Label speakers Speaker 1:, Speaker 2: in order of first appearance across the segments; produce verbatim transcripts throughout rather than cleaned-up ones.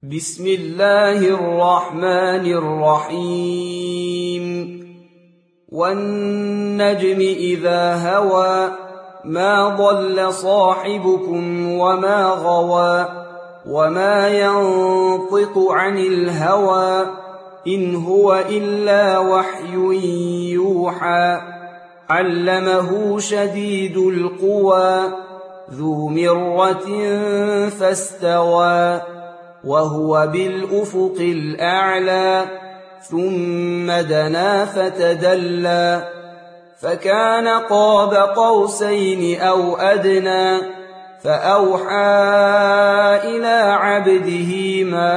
Speaker 1: بسم الله الرحمن الرحيم والنجم إذا هوى ما ضل صاحبكم وما غوى وما ينطق عن الهوى إن هو إلا وحي يوحى علمه شديد القوى ذو مرة فاستوى وهو بالأفق الأعلى ثم دنا فتدلى فكان قاب قوسين أو أدنى فأوحى إلى عبده ما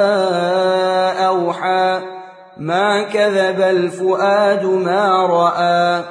Speaker 1: أوحى ما كذب الفؤاد ما رأى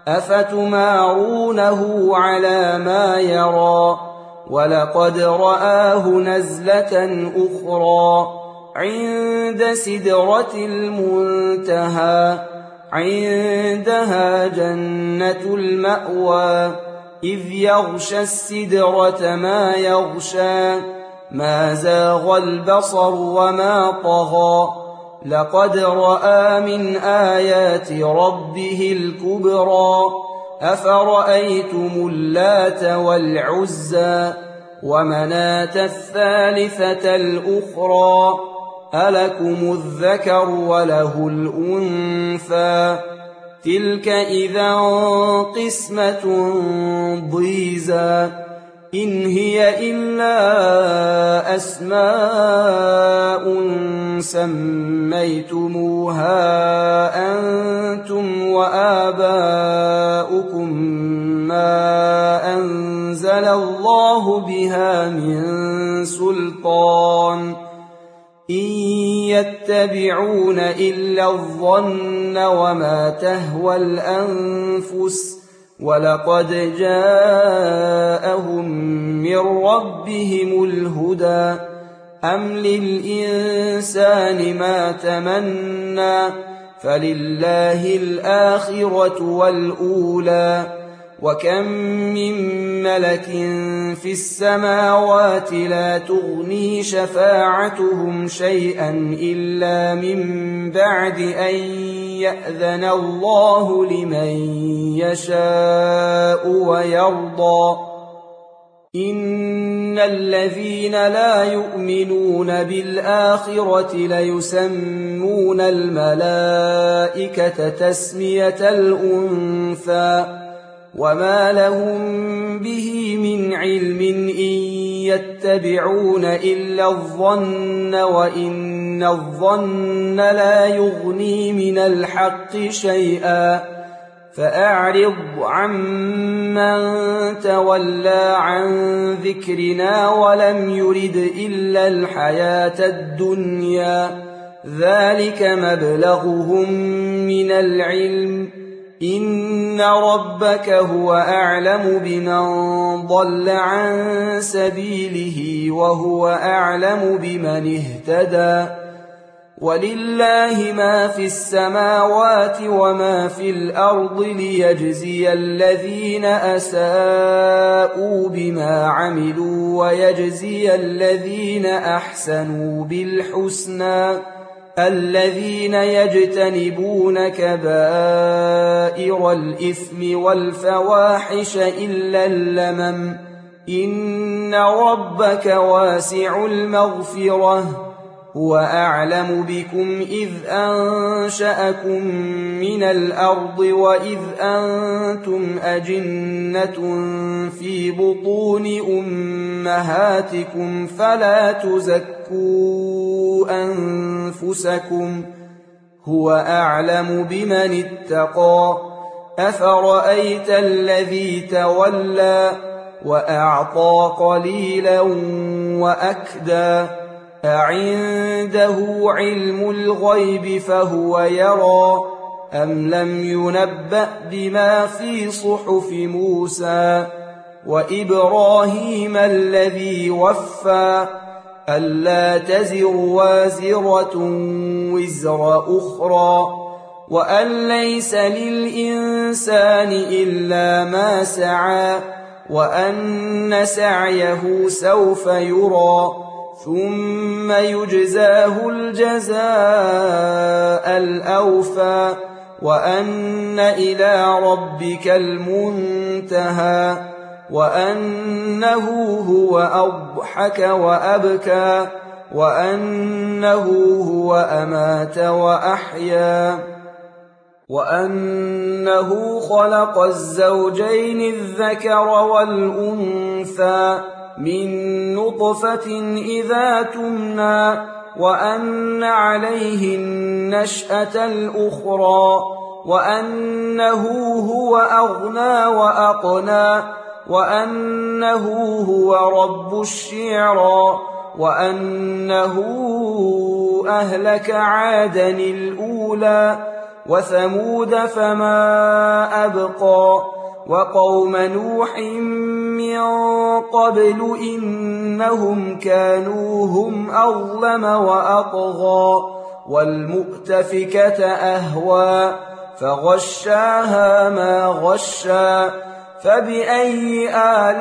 Speaker 1: أفتمارونه على ما يرى ولقد رآه نزلة أخرى عند سدرة المنتهى عندها جنة المأوى إذ يغشى السدرة ما يغشى ما زاغ البصر وما طغى لقد رأى من آيات ربه الكبرى أفرأيتم اللات والعزى ومناة الثالثة الأخرى ألكم الذكر وله الأنثى تلك إذا قسمة ضيزى إن هي إلا أسماء سميتموها أنتم وآباؤكم ما أنزل الله بها من سلطان إن يتبعون إلا الظن وما تهوى الأنفس ولقد جاءهم من ربهم الهدى أم للإنسان ما تمنى فلله الآخرة والأولى وكم من ملك في السماوات لا تغني شفاعتهم شيئا إلا من بعد أن يأذن الله لمن يشاء ويرضى إن الذين لا يؤمنون بالآخرة ليسمون الملائكة تسمية الأنثى وما لهم به من علم إن يتبعون إلا الظن وإن الظن لا يغني من الحق شيئا فأعرض عمن تولى عن ذكرنا ولم يرد إلا الحياة الدنيا ذلك مبلغهم من العلم إن ربك هو أعلم بمن ضل عن سبيله وهو أعلم بمن اهتدى ولله ما في السماوات وما في الأرض ليجزي الذين أساءوا بما عملوا ويجزي الذين أحسنوا بالحسنى الذين يجتنبون كبائر الإثم والفواحش إلا اللمم إن ربك واسع المغفرة هو أعلم بكم إذ أنشأكم من الأرض وإذ أنتم أجنة في بطون أمهاتكم فلا تزكوا أنفسكم هو أعلم بمن اتقى أفرأيت الذي تولى وأعطى قليلا وأكدى أعنده علم الغيب فهو يرى أم لم ينبأ بما في صحف موسى وإبراهيم الذي وفى ألا تزر وازرة وزر أخرى وأن ليس للإنسان إلا ما سعى وأن سعيه سوف يرى ثم يجزاه الجزاء الأوفى وأن إلى ربك المنتهى وأنه هو أضحك وأبكى وأنه هو أمات وأحيا وأنه خلق الزوجين الذكر والأنثى من نطفة إذا تمنى وأن عليه النشأة الأخرى وأنه هو أغنى وأقنى وأنه هو رب الشعرى وأنه أهلك عادا الأولى وثمود فما أبقى وقوم نوح من قبل إنهم كانوا هم أظلم وأطغى والمؤتفكة أهوى فغشاها ما غشى فبأي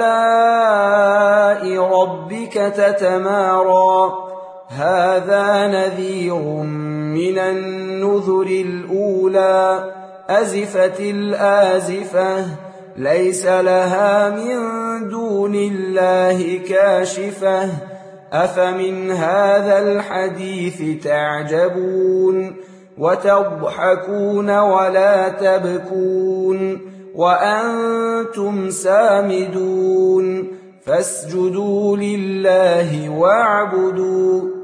Speaker 1: آلاء ربك تتمارى هذا نذير من النذر الأولى أزفت الآزفة ليس لها من دون الله كاشفة أفمن هذا الحديث تعجبون وتضحكون ولا تبكون وأنتم سامدون فاسجدوا لله واعبدوا